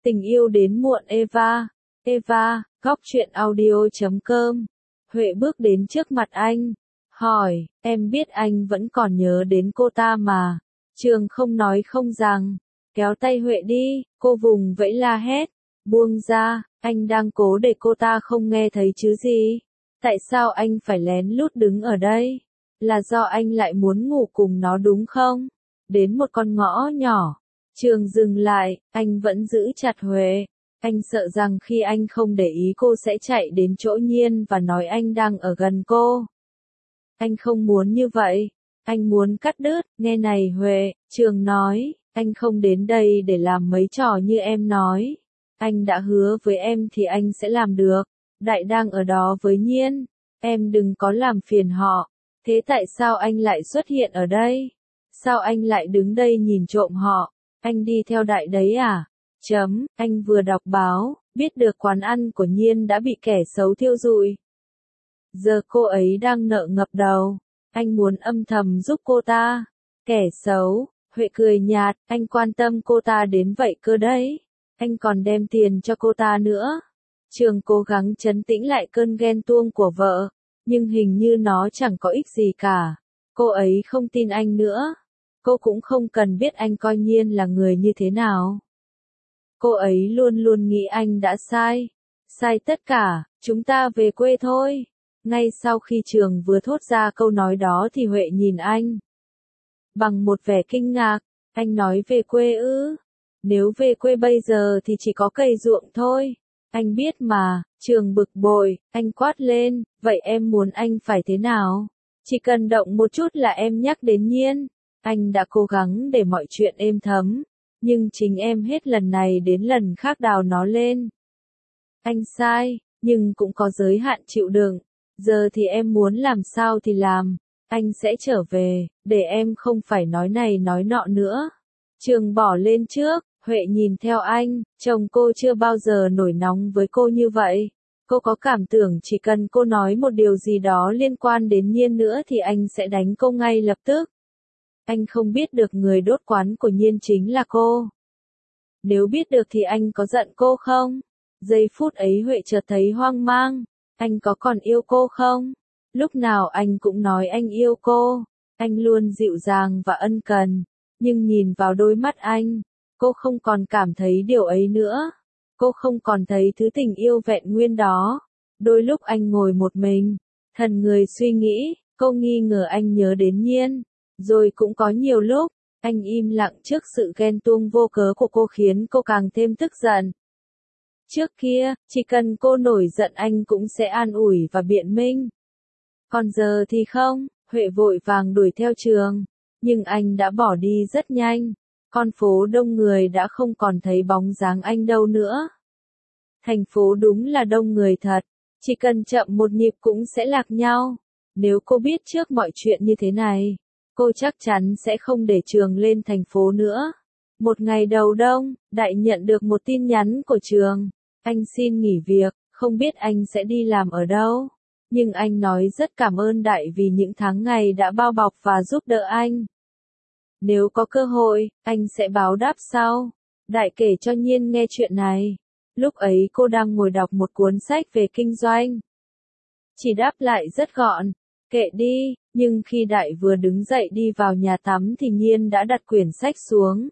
Tình yêu đến muộn Eva. Eva, góc truyện audio.com. Huệ bước đến trước mặt anh. Hỏi, em biết anh vẫn còn nhớ đến cô ta mà. Trường không nói không rằng. Kéo tay Huệ đi, cô vùng vẫy la hét. Buông ra, anh đang cố để cô ta không nghe thấy chứ gì. Tại sao anh phải lén lút đứng ở đây? Là do anh lại muốn ngủ cùng nó đúng không? Đến một con ngõ nhỏ. Trường dừng lại, anh vẫn giữ chặt Huệ. Anh sợ rằng khi anh không để ý cô sẽ chạy đến chỗ Nhiên và nói anh đang ở gần cô. Anh không muốn như vậy. Anh muốn cắt đứt. Nghe này Huệ, Trường nói, anh không đến đây để làm mấy trò như em nói. Anh đã hứa với em thì anh sẽ làm được. Đại đang ở đó với Nhiên. Em đừng có làm phiền họ. Thế tại sao anh lại xuất hiện ở đây? Sao anh lại đứng đây nhìn trộm họ? Anh đi theo Đại đấy à? Anh vừa đọc báo, biết được quán ăn của Nhiên đã bị kẻ xấu thiêu rụi. Giờ cô ấy đang nợ ngập đầu. Anh muốn âm thầm giúp cô ta. Kẻ xấu, Huệ cười nhạt, anh quan tâm cô ta đến vậy cơ đấy. Anh còn đem tiền cho cô ta nữa. Trường cố gắng trấn tĩnh lại cơn ghen tuông của vợ, nhưng hình như nó chẳng có ích gì cả. Cô ấy không tin anh nữa. Cô cũng không cần biết anh coi Nhiên là người như thế nào. Cô ấy luôn luôn nghĩ anh đã sai. Sai tất cả, chúng ta về quê thôi. Ngay sau khi Trường vừa thốt ra câu nói đó thì Huệ nhìn anh. Bằng một vẻ kinh ngạc, anh nói về quê ư? Nếu về quê bây giờ thì chỉ có cày ruộng thôi. Anh biết mà. Trường bực bội, anh quát lên, vậy em muốn anh phải thế nào? Chỉ cần động một chút là em nhắc đến Nhiên. Anh đã cố gắng để mọi chuyện êm thấm, nhưng chính em hết lần này đến lần khác đào nó lên. Anh sai, nhưng cũng có giới hạn chịu đựng. Giờ thì em muốn làm sao thì làm. Anh sẽ trở về, để em không phải nói này nói nọ nữa. Trường bỏ lên trước, Huệ nhìn theo anh, chồng cô chưa bao giờ nổi nóng với cô như vậy. Cô có cảm tưởng chỉ cần cô nói một điều gì đó liên quan đến Nhiên nữa thì anh sẽ đánh cô ngay lập tức. Anh không biết được người đốt quán của Nhiên chính là cô. Nếu biết được thì anh có giận cô không? Giây phút ấy Huệ chợt thấy hoang mang. Anh có còn yêu cô không? Lúc nào anh cũng nói anh yêu cô. Anh luôn dịu dàng và ân cần. Nhưng nhìn vào đôi mắt anh, cô không còn cảm thấy điều ấy nữa. Cô không còn thấy thứ tình yêu vẹn nguyên đó. Đôi lúc anh ngồi một mình, thần người suy nghĩ, cô nghi ngờ anh nhớ đến Nhiên. Rồi cũng có nhiều lúc, anh im lặng trước sự ghen tuông vô cớ của cô khiến cô càng thêm tức giận. Trước kia, chỉ cần cô nổi giận anh cũng sẽ an ủi và biện minh. Còn giờ thì không, Huệ vội vàng đuổi theo Trường. Nhưng anh đã bỏ đi rất nhanh. Con phố đông người đã không còn thấy bóng dáng anh đâu nữa. Thành phố đúng là đông người thật. Chỉ cần chậm một nhịp cũng sẽ lạc nhau. Nếu cô biết trước mọi chuyện như thế này, cô chắc chắn sẽ không để Trường lên thành phố nữa. Một ngày đầu đông, Đại nhận được một tin nhắn của Trường. Anh xin nghỉ việc, không biết anh sẽ đi làm ở đâu. Nhưng anh nói rất cảm ơn Đại vì những tháng ngày đã bao bọc và giúp đỡ anh. Nếu có cơ hội, anh sẽ báo đáp sau. Đại kể cho Nhiên nghe chuyện này. Lúc ấy cô đang ngồi đọc một cuốn sách về kinh doanh. Chỉ đáp lại rất gọn, kệ đi, nhưng khi Đại vừa đứng dậy đi vào nhà tắm thì Nhiên đã đặt quyển sách xuống.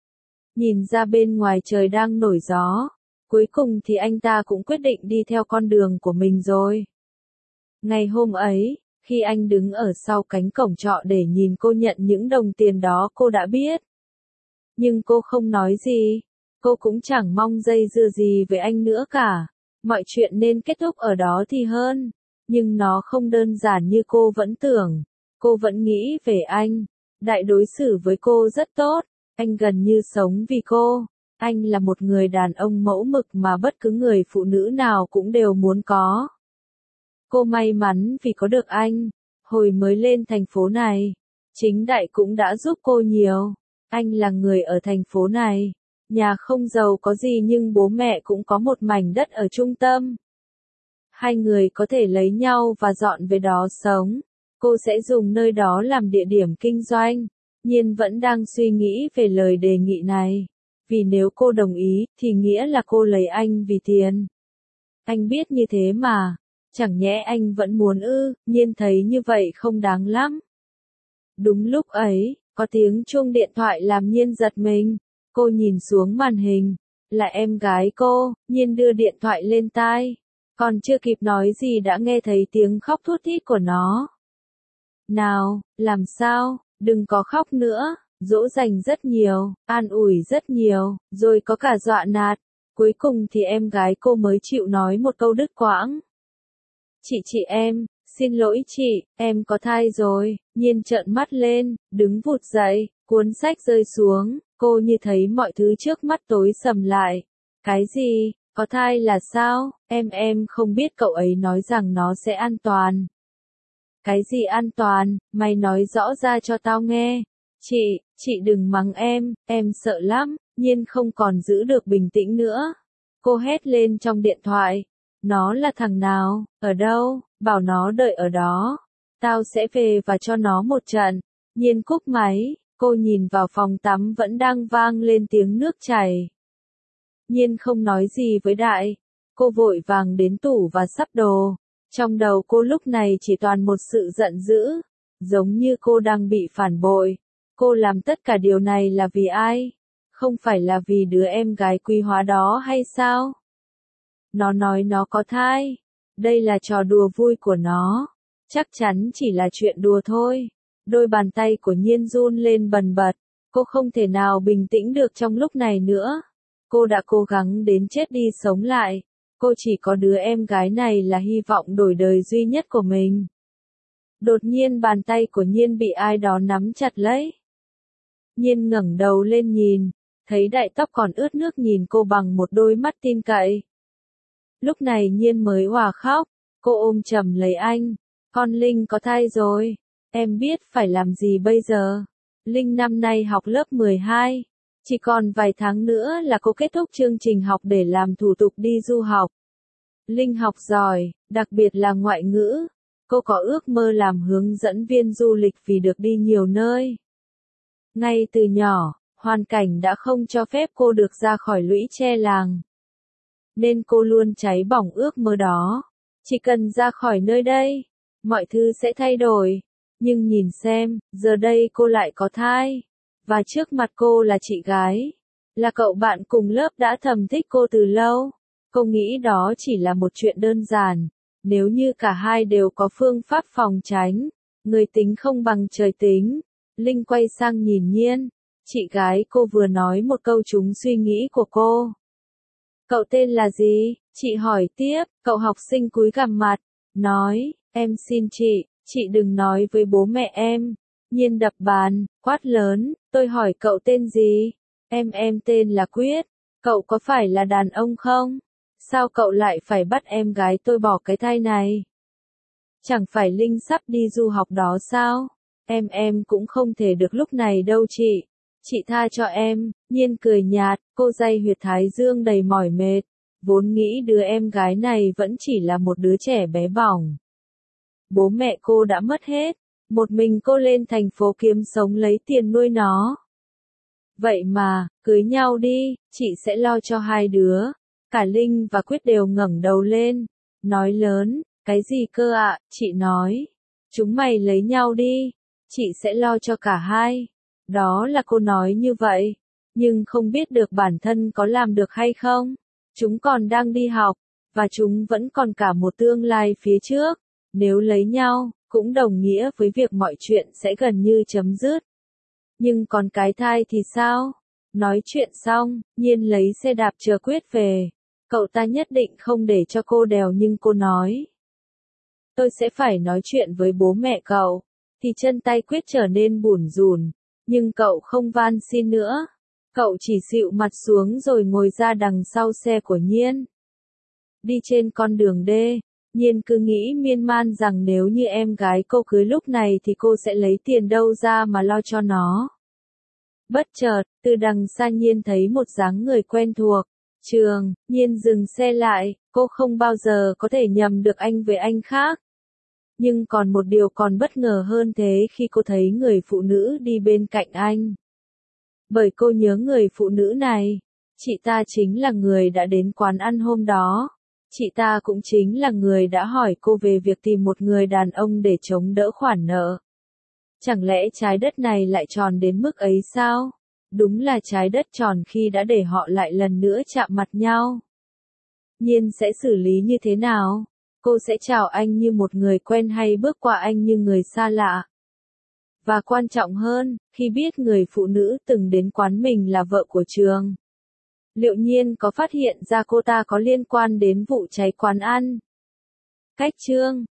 Nhìn ra bên ngoài trời đang nổi gió. Cuối cùng thì anh ta cũng quyết định đi theo con đường của mình rồi. Ngày hôm ấy, khi anh đứng ở sau cánh cổng trọ để nhìn cô nhận những đồng tiền đó cô đã biết. Nhưng cô không nói gì. Cô cũng chẳng mong dây dưa gì với anh nữa cả. Mọi chuyện nên kết thúc ở đó thì hơn. Nhưng nó không đơn giản như cô vẫn tưởng. Cô vẫn nghĩ về anh. Đại đối xử với cô rất tốt. Anh gần như sống vì cô. Anh là một người đàn ông mẫu mực mà bất cứ người phụ nữ nào cũng đều muốn có. Cô may mắn vì có được anh. Hồi mới lên thành phố này, chính Đại cũng đã giúp cô nhiều. Anh là người ở thành phố này. Nhà không giàu có gì nhưng bố mẹ cũng có một mảnh đất ở trung tâm. Hai người có thể lấy nhau và dọn về đó sống. Cô sẽ dùng nơi đó làm địa điểm kinh doanh. Nhiên vẫn đang suy nghĩ về lời đề nghị này. vì nếu cô đồng ý, thì nghĩa là cô lấy anh vì tiền. Anh biết như thế mà, chẳng nhẽ anh vẫn muốn ư? Nhiên thấy như vậy không đáng lắm. Đúng lúc ấy, có tiếng chuông điện thoại làm Nhiên giật mình. Cô nhìn xuống màn hình, là em gái cô. Nhiên đưa điện thoại lên tai, còn chưa kịp nói gì đã nghe thấy tiếng khóc thút thít của nó. Nào, làm sao, đừng có khóc nữa, dỗ dành rất nhiều, an ủi rất nhiều, rồi có cả dọa nạt. Cuối cùng thì em gái cô mới chịu nói một câu đứt quãng. Chị em, xin lỗi chị, em có thai rồi. Nhiên trợn mắt lên, đứng vụt dậy, cuốn sách rơi xuống, cô như thấy mọi thứ trước mắt tối sầm lại. Cái gì, có thai là sao? Em không biết cậu ấy nói rằng nó sẽ an toàn. Cái gì an toàn, mày nói rõ ra cho tao nghe. Chị đừng mắng em sợ lắm. Nhiên không còn giữ được bình tĩnh nữa. Cô hét lên trong điện thoại. Nó là thằng nào, ở đâu, bảo nó đợi ở đó. Tao sẽ về và cho nó một trận. Nhiên cúp máy, cô nhìn vào phòng tắm vẫn đang vang lên tiếng nước chảy. Nhiên không nói gì với Đại. Cô vội vàng đến tủ và sắp đồ. Trong đầu cô lúc này chỉ toàn một sự giận dữ. Giống như cô đang bị phản bội. Cô làm tất cả điều này là vì ai? Không phải là vì đứa em gái quý hóa đó hay sao? Nó nói nó có thai. Đây là trò đùa vui của nó. Chắc chắn chỉ là chuyện đùa thôi. Đôi bàn tay của Nhiên run lên bần bật. Cô không thể nào bình tĩnh được trong lúc này nữa. Cô đã cố gắng đến chết đi sống lại. Cô chỉ có đứa em gái này là hy vọng đổi đời duy nhất của mình. Đột nhiên bàn tay của Nhiên bị ai đó nắm chặt lấy. Nhiên ngẩng đầu lên nhìn, thấy Đại tóc còn ướt nước nhìn cô bằng một đôi mắt tin cậy. Lúc này Nhiên mới òa khóc, cô ôm chầm lấy anh. Con Linh có thai rồi, em biết phải làm gì bây giờ. Linh năm nay học lớp 12, chỉ còn vài tháng nữa là cô kết thúc chương trình học để làm thủ tục đi du học. Linh học giỏi, đặc biệt là ngoại ngữ. Cô có ước mơ làm hướng dẫn viên du lịch vì được đi nhiều nơi. Ngay từ nhỏ, hoàn cảnh đã không cho phép cô được ra khỏi lũy tre làng. Nên cô luôn cháy bỏng ước mơ đó. Chỉ cần ra khỏi nơi đây, mọi thứ sẽ thay đổi. Nhưng nhìn xem, giờ đây cô lại có thai. Và trước mặt cô là chị gái. Là cậu bạn cùng lớp đã thầm thích cô từ lâu. Cô nghĩ đó chỉ là một chuyện đơn giản. Nếu như cả hai đều có phương pháp phòng tránh. Người tính không bằng trời tính. Linh quay sang nhìn Nhiên. Chị gái cô vừa nói một câu trúng suy nghĩ của cô. Cậu tên là gì? Chị hỏi tiếp. Cậu học sinh cúi gằm mặt. Nói, em xin chị đừng nói với bố mẹ em. Nhiên đập bàn, quát lớn. Tôi hỏi cậu tên gì? Em tên là Quyết. Cậu có phải là đàn ông không? Sao cậu lại phải bắt em gái tôi bỏ cái thai này? Chẳng phải Linh sắp đi du học đó sao? Em cũng không thể được lúc này đâu chị. Chị tha cho em. Nhiên cười nhạt, cô day huyệt thái dương đầy mỏi mệt. Vốn nghĩ đứa em gái này vẫn chỉ là một đứa trẻ bé bỏng. Bố mẹ cô đã mất hết. Một mình cô lên thành phố kiếm sống lấy tiền nuôi nó. Vậy mà, cưới nhau đi, chị sẽ lo cho hai đứa. Cả Linh và Quyết đều ngẩng đầu lên. Nói lớn, cái gì cơ ạ? Chị nói. Chúng mày lấy nhau đi. Chị sẽ lo cho cả hai. Đó là cô nói như vậy. Nhưng không biết được bản thân có làm được hay không. Chúng còn đang đi học. Và chúng vẫn còn cả một tương lai phía trước. Nếu lấy nhau, cũng đồng nghĩa với việc mọi chuyện sẽ gần như chấm dứt. Nhưng còn cái thai thì sao? Nói chuyện xong, Nhiên lấy xe đạp chờ Quyết về. Cậu ta nhất định không để cho cô đèo nhưng cô nói. Tôi sẽ phải nói chuyện với bố mẹ cậu. Thì chân tay Quyết trở nên bủn rủn. Nhưng cậu không van xin nữa. Cậu chỉ xịu mặt xuống rồi ngồi ra đằng sau xe của Nhiên. Đi trên con đường D. Nhiên cứ nghĩ miên man rằng nếu như em gái cô cưới lúc này thì cô sẽ lấy tiền đâu ra mà lo cho nó. Bất chợt, từ đằng xa Nhiên thấy một dáng người quen thuộc. Trường, Nhiên dừng xe lại, cô không bao giờ có thể nhầm được anh với anh khác. Nhưng còn một điều còn bất ngờ hơn thế khi cô thấy người phụ nữ đi bên cạnh anh. Bởi cô nhớ người phụ nữ này. Chị ta chính là người đã đến quán ăn hôm đó. Chị ta cũng chính là người đã hỏi cô về việc tìm một người đàn ông để chống đỡ khoản nợ. Chẳng lẽ trái đất này lại tròn đến mức ấy sao? Đúng là trái đất tròn khi đã để họ lại lần nữa chạm mặt nhau. Nhiên sẽ xử lý như thế nào? Cô sẽ chào anh như một người quen hay bước qua anh như người xa lạ? Và quan trọng hơn, khi biết người phụ nữ từng đến quán mình là vợ của Trường, liệu Nhiên có phát hiện ra cô ta có liên quan đến vụ cháy quán ăn? Cách chương